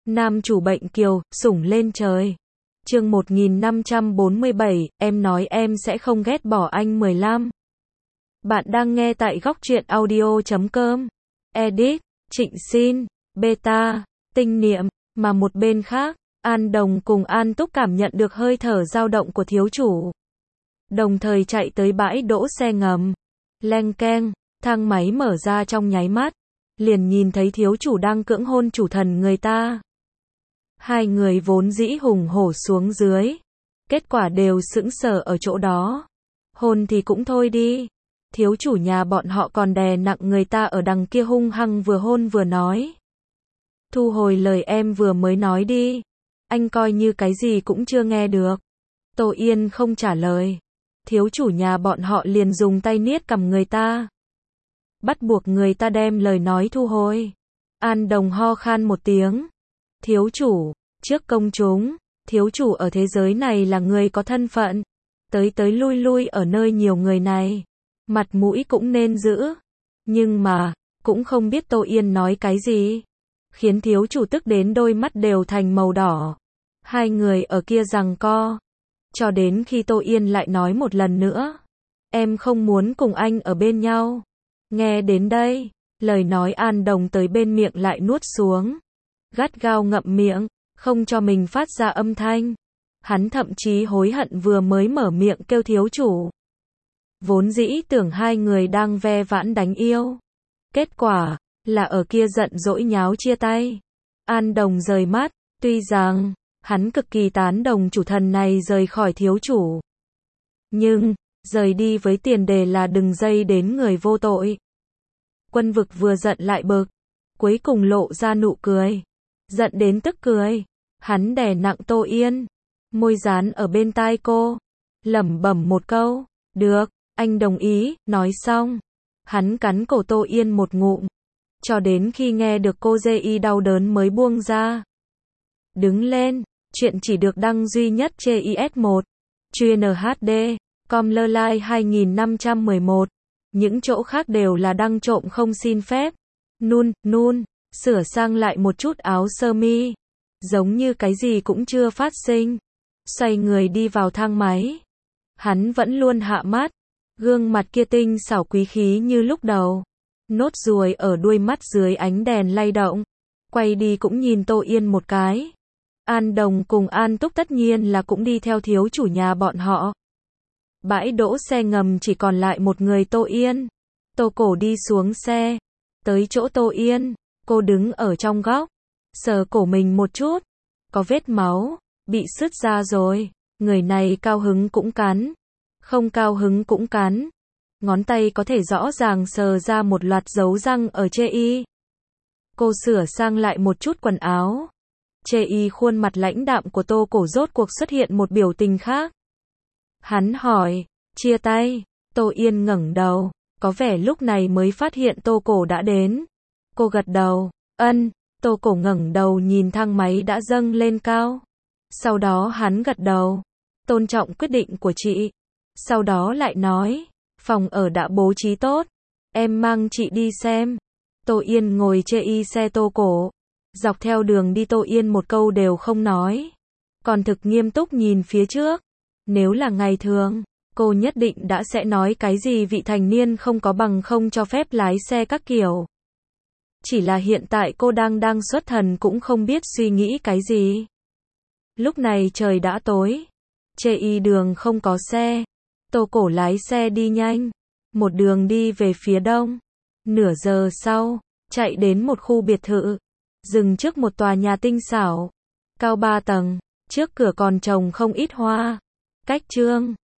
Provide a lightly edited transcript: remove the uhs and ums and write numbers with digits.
Nam chủ bệnh kiều, sủng lên trời. Chương 1547, em nói em sẽ không ghét bỏ anh 15. Bạn đang nghe tại góc truyện audio.com. Edit, Trịnh Xin, Beta, Tinh Niệm, mà một bên khác, An Đồng cùng An Túc cảm nhận được hơi thở dao động của thiếu chủ. Đồng thời chạy tới bãi đỗ xe ngầm. Leng keng, thang máy mở ra trong nháy mắt. Liền nhìn thấy thiếu chủ đang cưỡng hôn chủ thần người ta. Hai người vốn dĩ hùng hổ xuống dưới. Kết quả đều sững sờ ở chỗ đó. Hôn thì cũng thôi đi. Thiếu chủ nhà bọn họ còn đè nặng người ta ở đằng kia hung hăng vừa hôn vừa nói. Thu hồi lời em vừa mới nói đi. Anh coi như cái gì cũng chưa nghe được. Tô Yên không trả lời. Thiếu chủ nhà bọn họ liền dùng tay niết cằm người ta. Bắt buộc người ta đem lời nói thu hồi. An Đồng ho khan một tiếng. Thiếu chủ, trước công chúng, thiếu chủ ở thế giới này là người có thân phận. Tới tới lui lui ở nơi nhiều người này. Mặt mũi cũng nên giữ. Nhưng mà, cũng không biết Tô Yên nói cái gì. Khiến thiếu chủ tức đến đôi mắt đều thành màu đỏ. Hai người ở kia giằng co. Cho đến khi Tô Yên lại nói một lần nữa. Em không muốn cùng anh ở bên nhau. Nghe đến đây, lời nói An Đồng tới bên miệng lại nuốt xuống. Gắt gao ngậm miệng, không cho mình phát ra âm thanh. Hắn thậm chí hối hận vừa mới mở miệng kêu thiếu chủ. Vốn dĩ tưởng hai người đang ve vãn đánh yêu. Kết quả, là ở kia giận dỗi nháo chia tay. An Đồng rời mắt, tuy rằng, hắn cực kỳ tán đồng chủ thần này rời khỏi thiếu chủ. Nhưng, rời đi với tiền đề là đừng dây đến người vô tội. Quân Vực vừa giận lại bực, cuối cùng lộ ra nụ cười. Giận đến tức cười. Hắn đè nặng Tô Yên, môi dán ở bên tai cô, lẩm bẩm một câu, được, anh đồng ý, nói xong. Hắn cắn cổ Tô Yên một ngụm, cho đến khi nghe được cô dê y đau đớn mới buông ra. Đứng lên, chuyện chỉ được đăng duy nhất trên IS1, chuyên HD, com.lơ-like 2511. Những chỗ khác đều là đăng trộm không xin phép. Nun, sửa sang lại một chút áo sơ mi. Giống như cái gì cũng chưa phát sinh. Xoay người đi vào thang máy. Hắn vẫn luôn hạ mắt. Gương mặt kia tinh xảo quý khí như lúc đầu. Nốt ruồi ở đuôi mắt dưới ánh đèn lay động. Quay đi cũng nhìn Tô Yên một cái. An Đồng cùng An Túc tất nhiên là cũng đi theo thiếu chủ nhà bọn họ. Bãi đỗ xe ngầm chỉ còn lại một người Tô Yên. Tô Cổ đi xuống xe. Tới chỗ Tô Yên. Cô đứng ở trong góc. Sờ cổ mình một chút. Có vết máu. Bị sứt ra rồi. Người này cao hứng cũng cắn. Không cao hứng cũng cắn. Ngón tay có thể rõ ràng sờ ra một loạt dấu răng ở chê y. Cô sửa sang lại một chút quần áo. Chê y khuôn mặt lãnh đạm của Tô Cổ rốt cuộc xuất hiện một biểu tình khác. Hắn hỏi, chia tay. Tô Yên ngẩng đầu, có vẻ lúc này mới phát hiện Tô Cổ đã đến. Cô gật đầu, ân. Tô Cổ ngẩng đầu nhìn thang máy đã dâng lên cao. Sau đó hắn gật đầu, tôn trọng quyết định của chị. Sau đó lại nói, phòng ở đã bố trí tốt, em mang chị đi xem. Tô Yên ngồi chê y xe Tô Cổ. Dọc theo đường đi Tô Yên một câu đều không nói. Còn thực nghiêm túc nhìn phía trước. Nếu là ngày thường, cô nhất định đã sẽ nói cái gì vị thành niên không có bằng không cho phép lái xe các kiểu. Chỉ là hiện tại cô đang xuất thần cũng không biết suy nghĩ cái gì. Lúc này trời đã tối. Chê y đường không có xe. Tô Cổ lái xe đi nhanh. Một đường đi về phía đông. Nửa giờ sau, chạy đến một khu biệt thự. Dừng trước một tòa nhà tinh xảo. Cao 3 tầng. Trước cửa còn trồng không ít hoa. Cách trương.